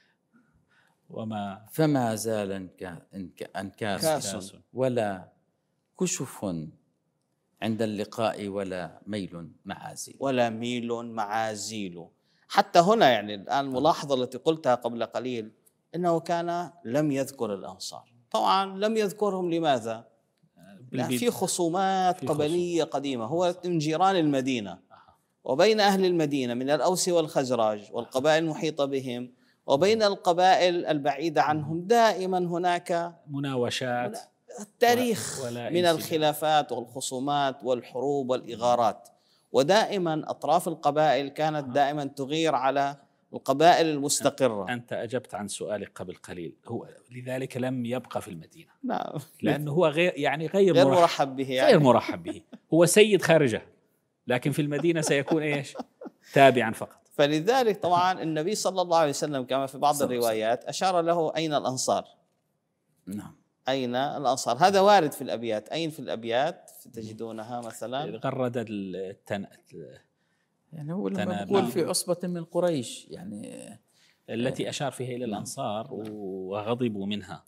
وما فما زال انكاس ولا كشف عند اللقاء ولا ميل معازيل ولا ميل معازيل. حتى هنا يعني الآن الملاحظة التي قلتها قبل قليل إنه كان لم يذكر الأنصار. طبعا لم يذكرهم لماذا؟ لأن في خصومات في قبلية خصوم. قديمة. هو من جيران المدينة، وبين أهل المدينة من الأوس والخزرج والقبائل المحيطة بهم وبين القبائل البعيدة عنهم دائما هناك مناوشات. التاريخ من الخلافات والخصومات والحروب والإغارات، ودائما أطراف القبائل كانت دائما تغير على القبائل المستقرة. أنت أجبت عن سؤالك قبل قليل، هو لذلك لم يبقى في المدينة. نعم. لأنه هو غير يعني غير, غير مرحب به يعني. غير مرحب به. هو سيد خارجه، لكن في المدينة سيكون إيش؟ تابعا فقط. فلذلك طبعا النبي صلى الله عليه وسلم كما في بعض الروايات أشار له أين الأنصار. نعم. أين الأنصار؟ هذا وارد في الأبيات. أين في الأبيات تجدونها مثلا؟ غرد التن... يعني هو لما تنام. بقول في عصبة من قريش يعني التي أشار فيها إلى الأنصار وغضبوا منها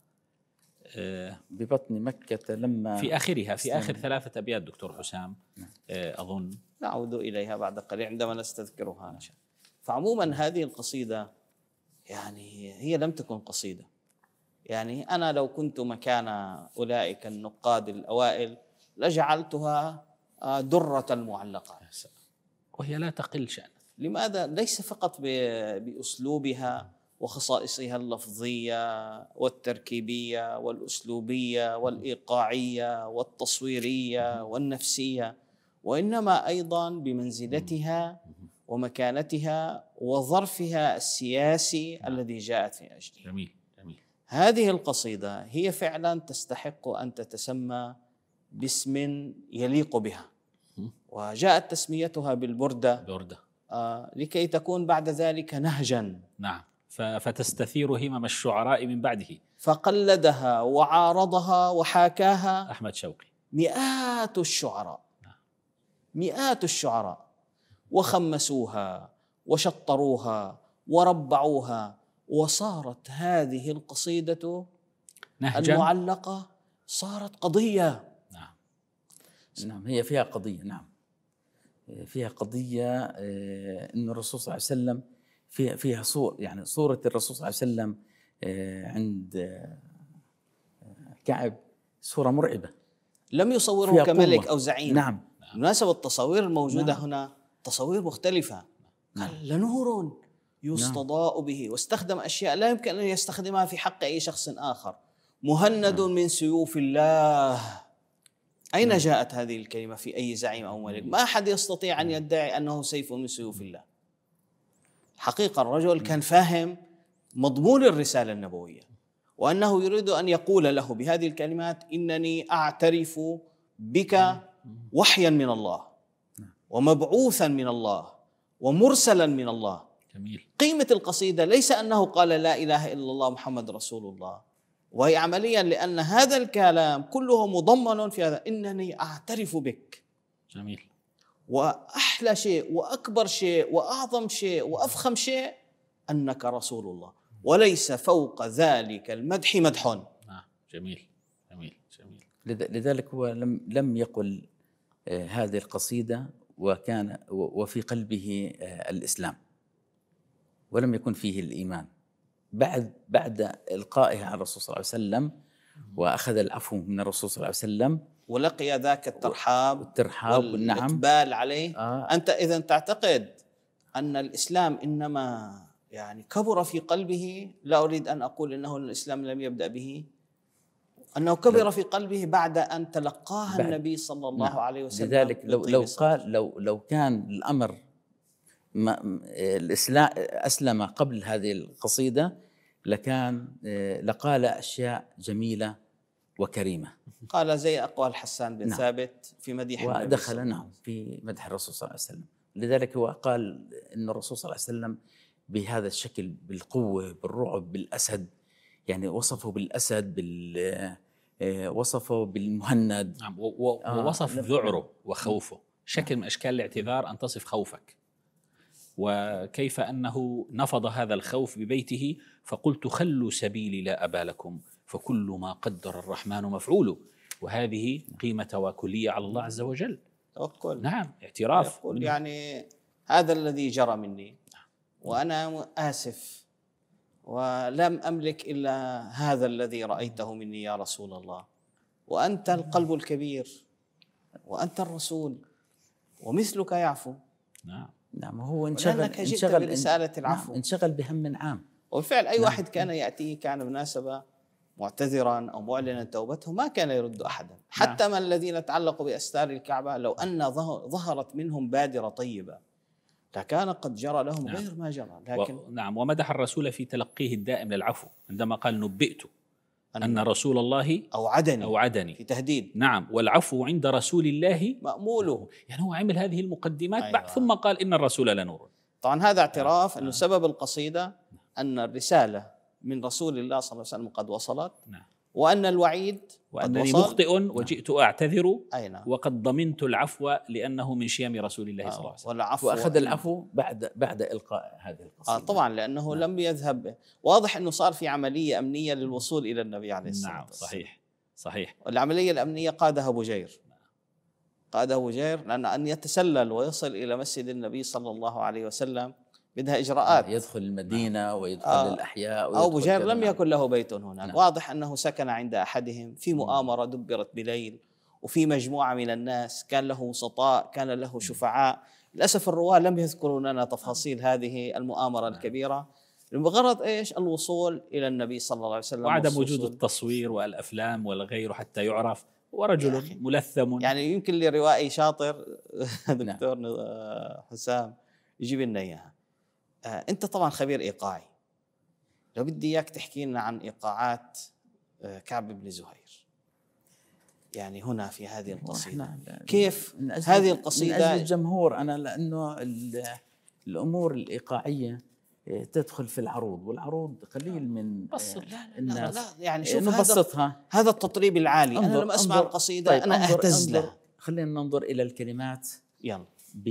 ببطن مكة لما في آخرها، في آخر ثلاثة أبيات دكتور حسام أظن. نعود إليها بعد قليل عندما نستذكرها إن شاء الله. فعموما هذه القصيدة يعني هي لم تكن قصيدة، يعني أنا لو كنت مكان أولئك النقاد الأوائل لجعلتها درة المعلقات، وهي لا تقل شأن. لماذا؟ ليس فقط بأسلوبها وخصائصها اللفظية والتركيبية والأسلوبية والإيقاعية والتصويرية والنفسية، وإنما أيضا بمنزلتها ومكانتها وظرفها السياسي الذي جاءت في أجله. جميل جميل. هذه القصيدة هي فعلا تستحق أن تتسمى باسم يليق بها، وجاءت تسميتها بالبردة بردة آه لكي تكون بعد ذلك نهجا. نعم، فتستثير همم الشعراء من بعده. فقلدها وعارضها وحاكاها أحمد شوقي مئات الشعراء، مئات الشعراء، وخمسوها وشطروها وربعوها، وصارت هذه القصيدة نهجا المعلقة صارت قضية. نعم نعم، هي فيها قضية. نعم فيها قضية إن الرسول صلى الله عليه وسلم فيها فيها صور، يعني صورة الرسول صلى الله عليه وسلم عند كعب صورة مرعبة، لم يصوره كملك أو زعيم. نعم. بالمناسبة التصاوير الموجودة نعم. هنا تصاوير مختلفة. نعم. قال لنور يستضاء نعم. به، واستخدم أشياء لا يمكن أن يستخدمها في حق أي شخص آخر. مهند نعم. من سيوف الله. أين نعم. جاءت هذه الكلمة في أي زعيم أو ملك؟ ما أحد يستطيع أن يدعي أنه سيف من سيوف الله. حقيقة الرجل كان فاهم مضمون الرسالة النبوية، وأنه يريد أن يقول له بهذه الكلمات إنني أعترف بك وحيا من الله ومبعوثا من الله ومرسلا من الله. جميل. قيمة القصيدة ليس أنه قال لا إله إلا الله محمد رسول الله، وهي عمليا لأن هذا الكلام كله مضمن في هذا إنني أعترف بك. جميل. وأحلى شيء وأكبر شيء وأعظم شيء وأفخم شيء أنك رسول الله، وليس فوق ذلك المدح مدح. آه. جميل جميل جميل. لذلك هو لم لم يقل آه هذه القصيدة وكان وفي قلبه آه الإسلام، ولم يكن فيه الإيمان. بعد بعد إلقائها على الرسول صلى الله عليه وسلم وأخذ العفو من الرسول صلى الله عليه وسلم ولقي ذاك الترحاب والترحاب والإقبال عليه. آه. أنت إذن تعتقد أن الإسلام إنما يعني كبر في قلبه؟ لا أريد أن أقول إنه الإسلام لم يبدأ به، أنه كبر في قلبه بعد أن تلقاها بعد. النبي صلى الله نعم. عليه وسلم. لذلك لو لو قال لو لو كان الأمر ما الإسلام أسلم قبل هذه القصيدة لكان لقال أشياء جميلة وكريمة. قال زي أقوال حسان بن نعم. ثابت في مديح النبي، ودخل نعم في مدح الرسول صلى الله عليه وسلم. لذلك هو قال إن الرسول صلى الله عليه وسلم بهذا الشكل، بالقوة، بالرعب، بالأسد، يعني وصفه بالأسد، بال وصفه بالمهند. نعم. ووصف ذعره وخوفه، شكل من أشكال الاعتذار أن تصف خوفك، وكيف أنه نفض هذا الخوف ببيته. فقلت خلوا سبيلي لا أبا لكم فكل ما قدر الرحمن مفعول. وهذه قيمة تواكلية على الله عز وجل. توكل. نعم، اعتراف. يقول يعني هذا الذي جرى مني وأنا آسف، ولم أملك إلا هذا الذي رأيته مني يا رسول الله، وأنت القلب الكبير وأنت الرسول ومثلك يعفو. نعم نعم. هو انشغل انشغل برسالة العفو. نعم. انشغل بهم عام. وبالفعل أي نعم. واحد كان يأتيه كان بمناسبة معتذرا أو معلنا توبته ما كان يرد أحدا، حتى نعم. من الذين تعلقوا بأستار الكعبة لو أن ظهرت منهم بادرة طيبة لكان قد جرى لهم نعم. غير ما جرى. لكن و... نعم. ومدح الرسول في تلقيه الدائم للعفو عندما قال نبئت أن, أن رسول الله أوعدني أوعدني في تهديد. نعم. والعفو عند رسول الله مأموله. يعني هو عمل هذه المقدمات أيوة. بعد ثم قال إن الرسول لنور. طبعا هذا اعتراف أنه سبب القصيدة أن الرسالة من رسول الله صلى الله عليه وسلم قد وصلت، نعم. وأن الوعيد وأنني مخطئ وجئت أعتذر أين وقد ضمنت العفو لأنه من شيم رسول الله صلى الله عليه وسلم. والعفو وأخذ العفو بعد بعد إلقاء هذه القصيدة. آه طبعا لأنه نعم. لم يذهب، واضح أنه صار في عملية أمنية للوصول إلى النبي عليه الصلاة نعم والسلام. صحيح صحيح. والعملية الأمنية قادها بجير، قادها بجير لأن أن يتسلل ويصل إلى مسجد النبي صلى الله عليه وسلم بدها إجراءات، يدخل المدينة ويدخل آه الأحياء. أو بجير لم يكن له بيت هناك. نعم. واضح أنه سكن عند أحدهم في مؤامرة دبرت بليل، وفي مجموعة من الناس كان له وسطاء، كان له شفعاء. للأسف الرواة لم يذكروا لنا تفاصيل هذه المؤامرة الكبيرة، بغرض إيش؟ الوصول إلى النبي صلى الله عليه وسلم، وعدم وجود التصوير والأفلام والغير حتى يعرف ورجل ملثم. يعني يمكن لي روائي شاطر دكتور حسام يجيب لنا إياها. آه، أنت طبعا خبير إيقاعي، لو بدي إياك تحكي لنا عن إيقاعات آه، كعب بن زهير، يعني هنا في هذه القصيدة كيف هذه القصيدة من أجل الجمهور. أنا لأنه الأمور الإيقاعية تدخل في العروض، والعروض قليل من بسط. لا الناس. لا لا يعني شوف نبسطها. هذا, هذا التطريب العالي. أنا لما أسمع انظر القصيدة طيب أنا أهتز لها. خلينا ننظر إلى الكلمات يلا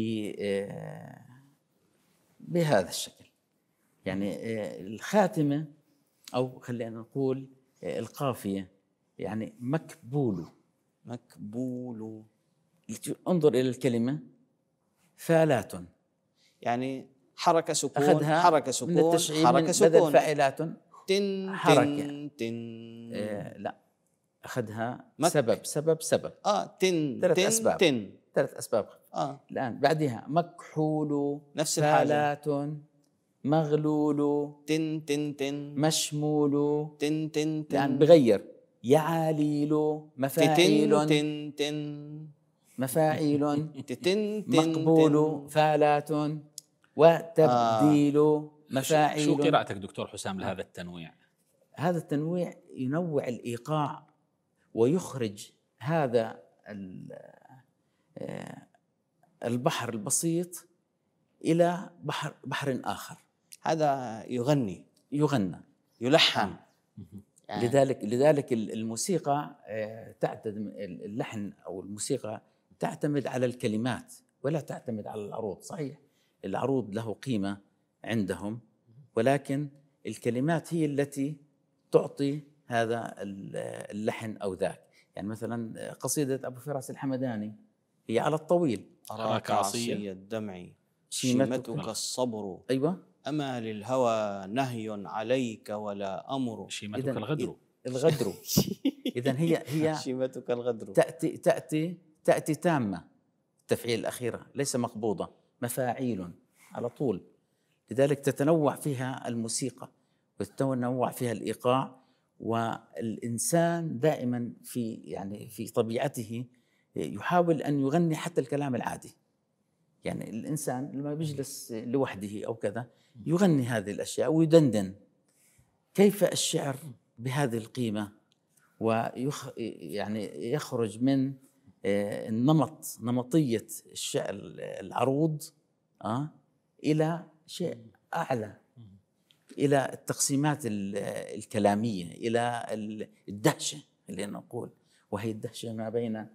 بهذا الشكل. يعني الخاتمة أو خلينا نقول القافية، يعني مكبول مكبول. انظر إلى الكلمة فالات، يعني حركة سكون، أخذها حركة سكون، من التشعير حركة من سكون، بدل فاعلات تن حركة. تن تن آه لا أخذها مك. سبب سبب سبب آه تن ثلاث تن أسباب تن ثلاث أسباب. آه الآن بعدها مكحول، نفس الحاجة، فالات، مغلول، تن تن تن مشمول، تن تن تن الآن بغير يعاليل، مفاعيل، تن تن مفاعيل، تن مقبول، فالات، وتبديل، آه. مفاعيل. شو قراءتك دكتور حسام لهذا التنويع؟ هذا التنويع ينوع الإيقاع ويخرج هذا البحر البسيط إلى بحر بحر آخر. هذا يغني، يغنى، يلحن. يعني لذلك لذلك الموسيقى تعتمد، اللحن أو الموسيقى تعتمد على الكلمات ولا تعتمد على العروض. صحيح العروض له قيمة عندهم، ولكن الكلمات هي التي تعطي هذا اللحن أو ذاك. يعني مثلا قصيدة أبو فراس الحمداني هي على الطويل. أراك عصي الدمع شيمتك الصبر. أيوة. أما للهوى نهي عليك ولا أمر. شيمتك الغدر. الغدر. إذن هي هي شيمتك الغدر. تأتي تأتي تأتي تامة، التفعيل الأخيرة ليس مقبوضة، مفاعيل على طول. لذلك تتنوع فيها الموسيقى وتتنوع فيها الإيقاع. والإنسان دائما في يعني في طبيعته يحاول أن يغني حتى الكلام العادي. يعني الإنسان لما بيجلس لوحده أو كذا يغني هذه الأشياء ويدندن. كيف الشعر بهذه القيمة ويخ يعني يخرج من النمط، نمطية الشعر العروض آه إلى شيء أعلى، إلى التقسيمات الكلامية، إلى الدهشة اللي نقول، وهي الدهشة ما بين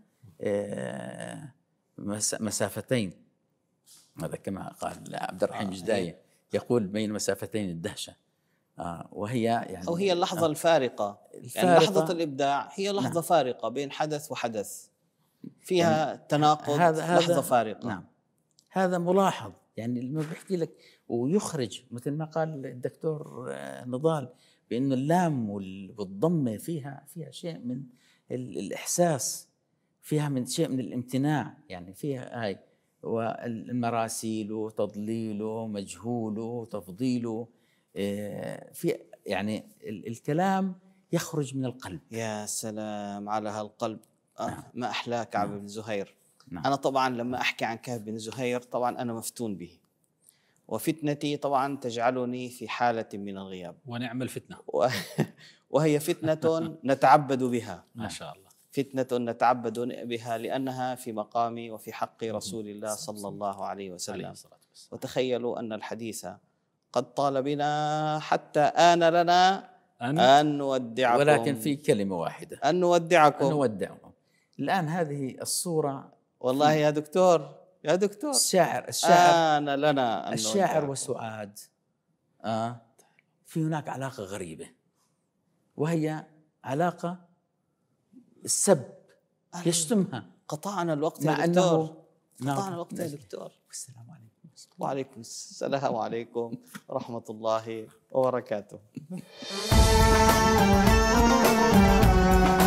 مسافتين. هذا كما قال عبد الرحيم جداية، يقول بين مسافتين الدهشة. آه وهي يعني أو هي اللحظة آه الفارقة. الفارقة يعني لحظة الإبداع هي لحظة نعم. فارقة بين حدث وحدث، فيها يعني تناقض. هذا لحظة هذا فارقة. نعم هذا ملاحظ. يعني لما بيحكي لك ويخرج مثل ما قال الدكتور نضال بأنه اللام والضمة فيها فيها شيء من الإحساس، فيها من شيء من الامتناع. يعني فيها هاي والمراسيل تضليل مجهول تفضيل، في يعني الكلام يخرج من القلب. يا سلام على هالقلب. نعم. ما أحلى كعب نعم. بن زهير. نعم. أنا طبعا لما أحكي عن كعب بن زهير طبعا أنا مفتون به، وفتنتي طبعا تجعلني في حالة من الغياب. ونعم الفتنة. وهي فتنة نتعبد بها. ما شاء الله. فتنة نتعبد بها لأنها في مقامي وفي حق رسول الله صلى الله عليه وسلم. وتخيلوا أن الحديث قد طال بنا حتى آن لنا أن, أن نودعكم، ولكن في كلمة واحدة، أن نودعكم، أن نودعكم. الآن هذه الصورة، والله يا دكتور يا دكتور الشاعر الشاعر آن لنا أن الشاعر نودعكم. وسعاد آه في هناك علاقة غريبة، وهي علاقة السب، يشتمها قطعنا الوقت مع يا دكتور، أنه قطعنا الوقت يا دكتور. والسلام عليكم. وعليكم السلام عليكم ورحمة الله وبركاته.